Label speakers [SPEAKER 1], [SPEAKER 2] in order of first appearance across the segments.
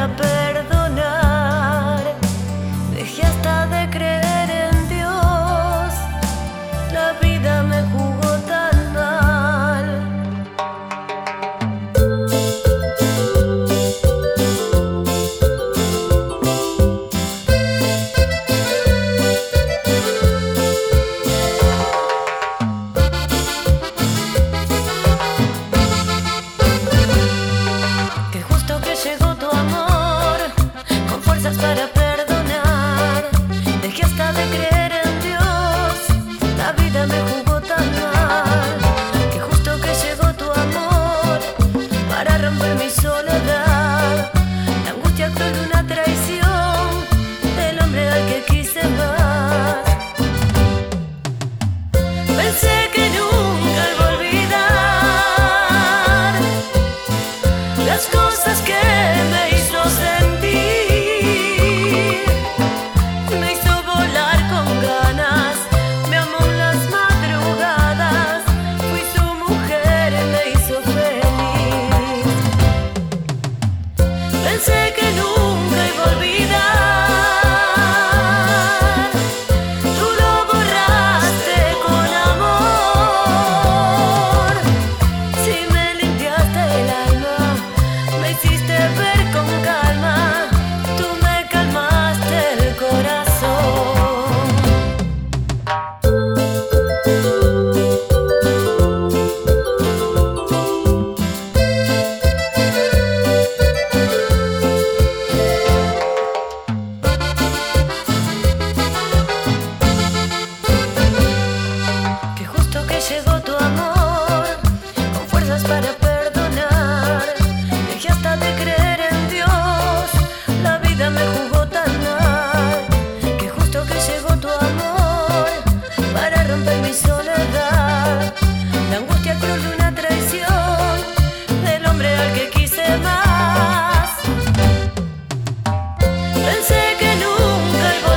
[SPEAKER 1] para perdonar. Dejé hasta de creer en Dios. La vida me jugó tan mal. Qué justo que llegó tu amor con fuerzas para perdonar. Dejé hasta de creer en Dios. La vida me jugó tan mal. Qué justo que llegó tu amor para romper mi soledad. La angustia cruel de una traición del hombre al que quise más. Pensé que nunca iba a olvidar las cosas que me hizo sentir. Me hizo volar con ganas, me amó en las madrugadas. Fui su mujer y me hizo feliz. Pensé que nunca iba a olvidar. Tú lo borraste con amor. Si me limpiaste el alma, me hiciste ver con calma. Tú me calmaste el corazón. Qué justo que llegó tu amor con fuerzas para perdonar. Dejé hasta de creer en Dios. La vida me jugó tan mal. Qué justo que llegó tu amor para romper mi soledad. La angustia cruel de una traición del hombre al que quise más. Pensé que nunca iba a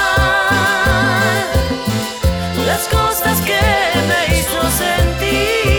[SPEAKER 1] olvidar las cosas que me hizo sentir.